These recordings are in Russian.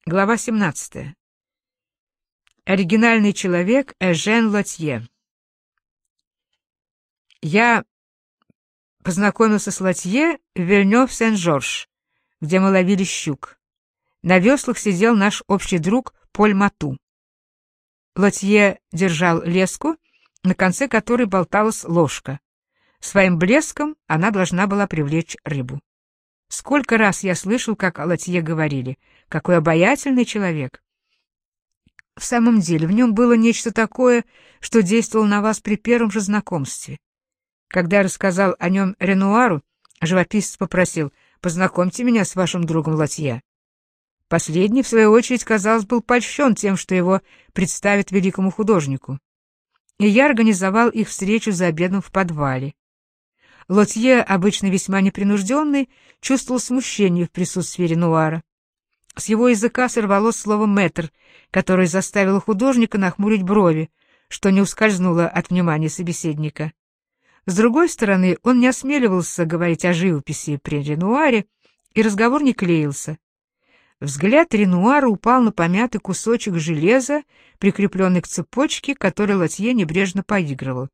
Глава 17. Оригинальный человек Эжен Лотье. Я познакомился с Лотье в Вильнёв-Сен-Жорж, где мы ловили щук. На веслах сидел наш общий друг Поль Мату. Лотье держал леску, на конце которой болталась ложка. Своим блеском она должна была привлечь рыбу. Сколько раз я слышал, как о Лотье говорили: какой обаятельный человек. В самом деле, в нем было нечто такое, что действовало на вас при первом же знакомстве. Когда я рассказал о нем Ренуару, живописец попросил: «Познакомьте меня с вашим другом Лотье». Последний, в свою очередь, казалось, был польщен тем, что его представят великому художнику. И я организовал их встречу за обедом в подвале. Лотье, обычно весьма непринужденный, чувствовал смущение в присутствии Ренуара. С его языка сорвалось слово «мэтр», которое заставило художника нахмурить брови, что не ускользнуло от внимания собеседника. С другой стороны, он не осмеливался говорить о живописи при Ренуаре, и разговор не клеился. Взгляд Ренуара упал на помятый кусочек железа, прикрепленный к цепочке, который Лотье небрежно поигрывал.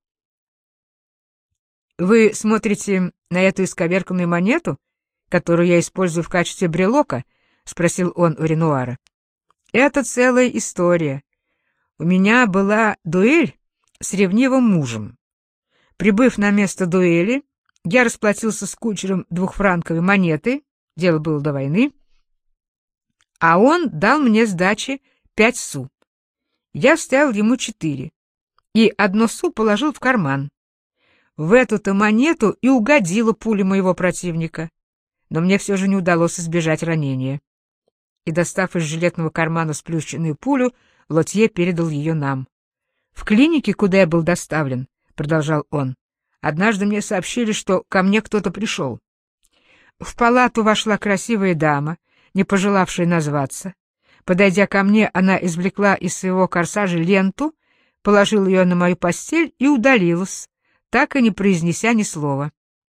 «Вы смотрите на эту исковерканную монету, которую я использую в качестве брелока?» — спросил он у Ренуара. «Это целая история. У меня была дуэль с ревнивым мужем. Прибыв на место дуэли, я расплатился с кучером 2-франковой монетой, дело было до войны, а он дал мне сдачи 5 су. Я вставил ему 4, и 1 су положил в карман. В эту-то монету и угодила пуля моего противника, но мне все же не удалось избежать ранения». И, достав из жилетного кармана сплющенную пулю, Лотье передал ее нам. «В клинике, куда я был доставлен, — продолжал он, — однажды мне сообщили, что ко мне кто-то пришел. В палату вошла красивая дама, не пожелавшая назваться. Подойдя ко мне, она извлекла из своего корсажа ленту, положила ее на мою постель и удалилась, так и не произнеся ни слова».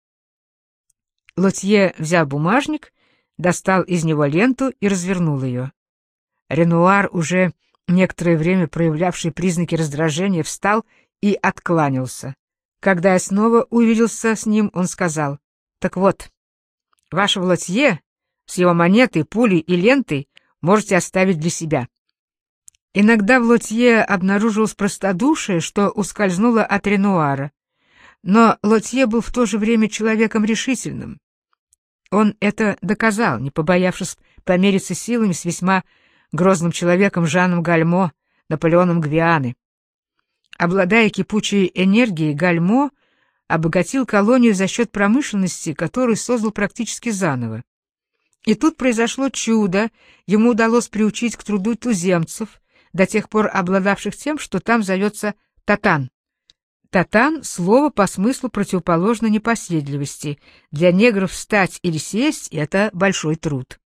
Лотье взял бумажник, достал из него ленту и развернул ее. Ренуар, уже некоторое время проявлявший признаки раздражения, встал и откланялся. Когда я снова увиделся с ним, он сказал: «Так вот, вашего Лотье с его монетой, пулей и лентой можете оставить для себя». Иногда в Лотье обнаружилось простодушие, что ускользнуло от Ренуара. Но Лотье был в то же время человеком решительным. Он это доказал, не побоявшись помериться силами с весьма грозным человеком Жаном Гальмо, Наполеоном Гвианы. Обладая кипучей энергией, Гальмо обогатил колонию за счет промышленности, которую создал практически заново. И тут произошло чудо, ему удалось приучить к труду туземцев, до тех пор обладавших тем, что там зовется татан. Татан — слово по смыслу противоположно непоседливости. Для негров встать или сесть — это большой труд.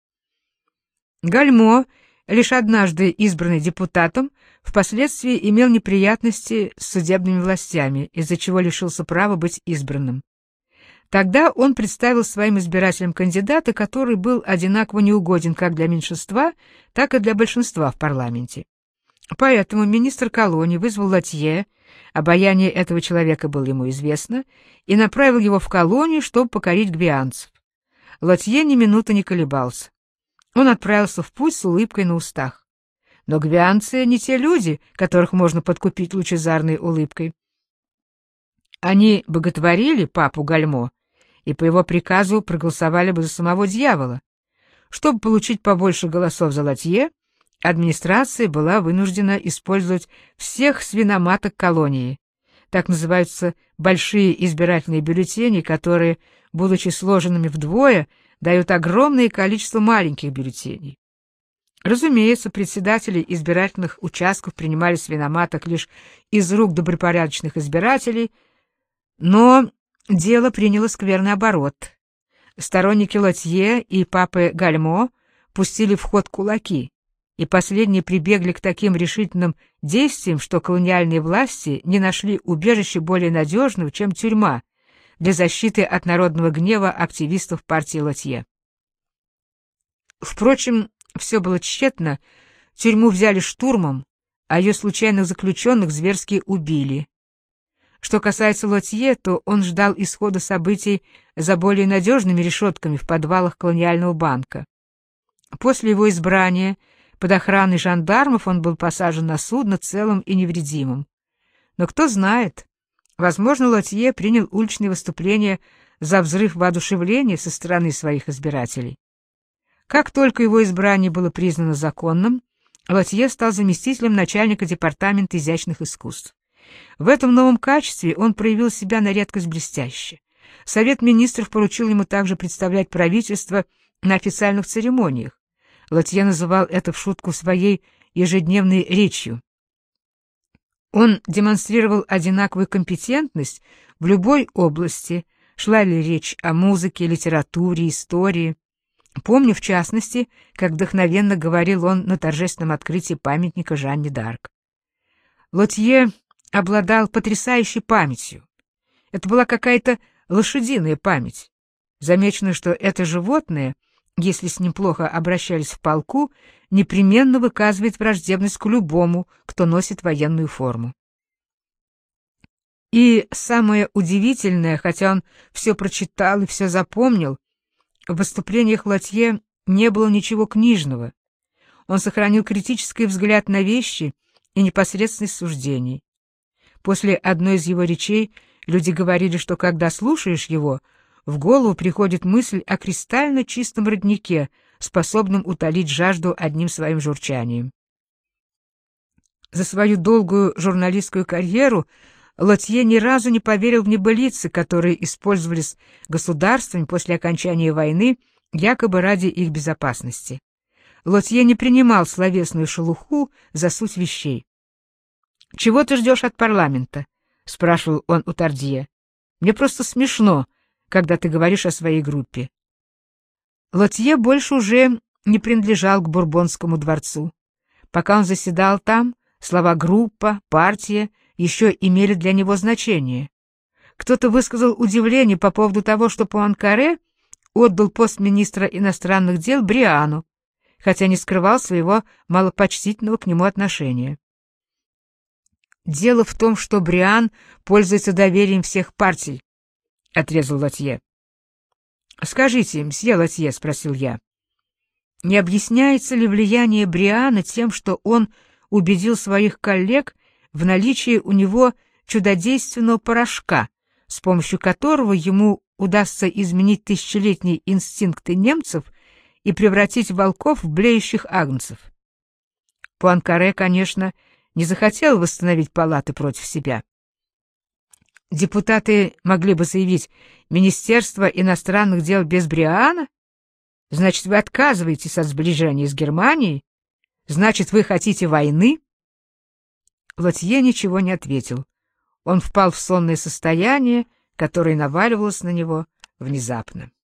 Гальмо, лишь однажды избранный депутатом, впоследствии имел неприятности с судебными властями, из-за чего лишился права быть избранным. Тогда он представил своим избирателям кандидата, который был одинаково неугоден как для меньшинства, так и для большинства в парламенте. Поэтому министр колонии вызвал Лотье, обаяние этого человека было ему известно, и направил его в колонию, чтобы покорить гвианцев. Лотье ни минуты не колебался. Он отправился в путь с улыбкой на устах. Но гвианцы не те люди, которых можно подкупить лучезарной улыбкой. Они боготворили папу Гальмо и по его приказу проголосовали бы за самого дьявола. Чтобы получить побольше голосов за Лотье, администрация была вынуждена использовать всех свиноматок колонии. Так называются большие избирательные бюллетени, которые, будучи сложенными вдвое, дают огромное количество маленьких бюллетеней. Разумеется, председатели избирательных участков принимали свиноматок лишь из рук добропорядочных избирателей, но дело приняло скверный оборот. Сторонники Лотье и папы Гальмо пустили в ход кулаки, и последние прибегли к таким решительным действиям, что колониальные власти не нашли убежища более надежного, чем тюрьма, для защиты от народного гнева активистов партии Лотье. Впрочем, все было тщетно, тюрьму взяли штурмом, а ее случайных заключенных зверски убили. Что касается Лотье, то он ждал исхода событий за более надежными решетками в подвалах колониального банка. После его избрания под охраной жандармов он был посажен на судно целым и невредимым. Но кто знает, возможно, Лотье принял уличные выступления за взрыв воодушевления со стороны своих избирателей. Как только его избрание было признано законным, Лотье стал заместителем начальника департамента изящных искусств. В этом новом качестве он проявил себя на редкость блестяще. Совет министров поручил ему также представлять правительство на официальных церемониях. Лотье называл это в шутку своей ежедневной речью. Он демонстрировал одинаковую компетентность в любой области, шла ли речь о музыке, литературе, истории. Помню, в частности, как вдохновенно говорил он на торжественном открытии памятника Жанне д'Арк. Лотье обладал потрясающей памятью. Это была какая-то лошадиная память. Замечено, что это животное, если с ним плохо обращались в полку, непременно выказывает враждебность к любому, кто носит военную форму. И самое удивительное, хотя он все прочитал и все запомнил, в выступлениях Лотье не было ничего книжного. Он сохранил критический взгляд на вещи и непосредственность суждений. После одной из его речей люди говорили, что когда слушаешь его, в голову приходит мысль о кристально чистом роднике, способном утолить жажду одним своим журчанием. За свою долгую журналистскую карьеру Лотье ни разу не поверил в небылицы, которые использовались государствами после окончания войны якобы ради их безопасности. Лотье не принимал словесную шелуху за суть вещей. «Чего ты ждешь от парламента?» — спрашивал он у Тардье. «Мне просто смешно, когда ты говоришь о своей группе». Лотье больше уже не принадлежал к Бурбонскому дворцу. Пока он заседал там, слова «группа», «партия» еще имели для него значение. Кто-то высказал удивление по поводу того, что Пуанкаре отдал пост министра иностранных дел Бриану, хотя не скрывал своего малопочтительного к нему отношения. «Дело в том, что Бриан пользуется доверием всех партий», — отрезал Лотье. «Скажите, мсье Лотье, — спросил я, — не объясняется ли влияние Бриана тем, что он убедил своих коллег в наличии у него чудодейственного порошка, с помощью которого ему удастся изменить тысячелетние инстинкты немцев и превратить волков в блеющих агнцев? Пуанкаре, конечно, не захотел восстановить палаты против себя. Депутаты могли бы заявить: Министерство иностранных дел без Бриана? Значит, вы отказываетесь от сближения с Германией? Значит, вы хотите войны? Лотье ничего не ответил. Он впал в сонное состояние, которое наваливалось на него внезапно.